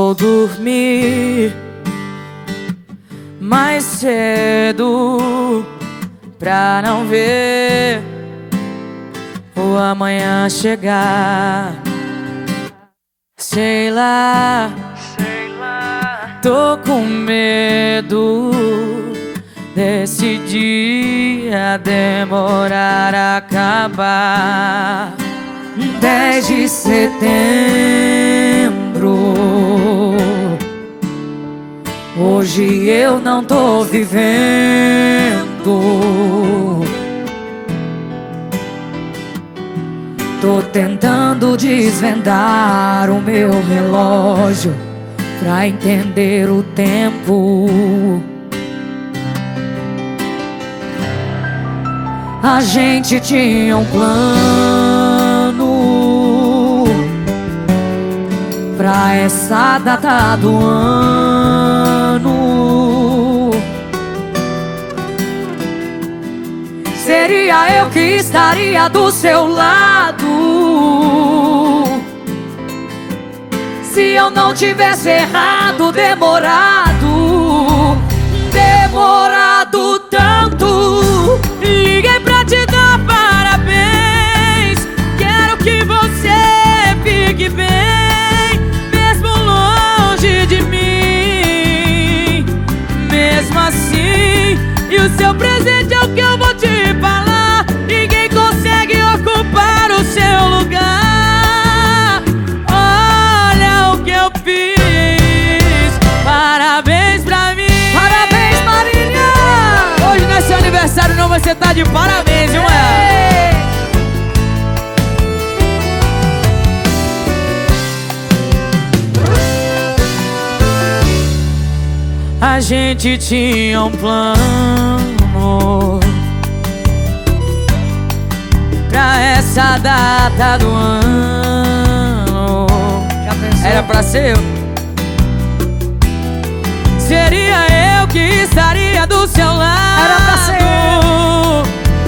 Vou dormir mais cedo pra não ver o amanhã chegar. Sei lá, tô com medo desse dia demorar a acabar. 10 de setembro, hoje eu não tô vivendo. Tô tentando desvendar o meu relógio pra entender o tempo. A gente tinha um plano pra essa data do ano. Seria eu que estaria do seu lado se eu não tivesse errado, demorado tanto. Liguei pra te dar parabéns. Quero que você fique bem, mesmo longe de mim. Mesmo assim, e o seu presente é o que eu vou te falar. Ninguém consegue ocupar o seu lugar. Olha o que eu fiz. Parabéns pra mim. Parabéns, Marília. Hoje não é seu aniversário não, você tá de parabéns, viu, mulher? A gente tinha um plano pra essa data do ano. Era pra ser eu. Seria eu que estaria do seu lado. Era pra ser eu.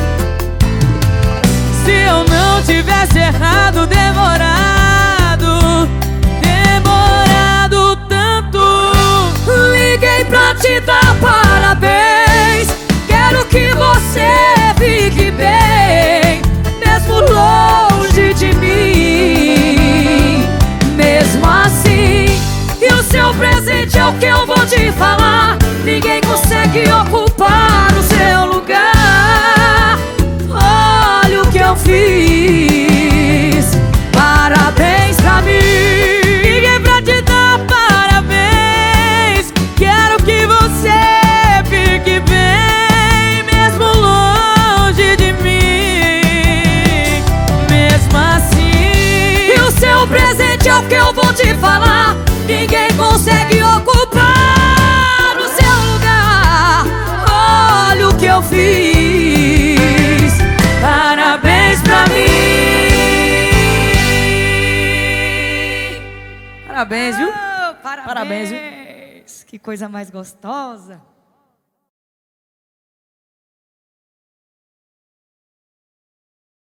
Se eu não tivesse errado, demorado tanto. Liguei pra te dar parabéns. Quero que você fique bem, mesmo longe de mim. Mesmo assim, e o seu presente é o que eu vou te falar. Ninguém consegue ocupar o seu lugar. Olha o que eu fiz. Parabéns pra mim. Liguei pra te dar parabéns. Quero que você fique bem, mesmo longe de mim. Mesmo assim, e o seu presente é o que eu vou te falar. Ninguém consegue ocupar o seu lugar. Olha o que eu fiz. Parabéns pra mim. Parabéns, viu? Parabéns. Parabéns, viu? Que coisa mais gostosa.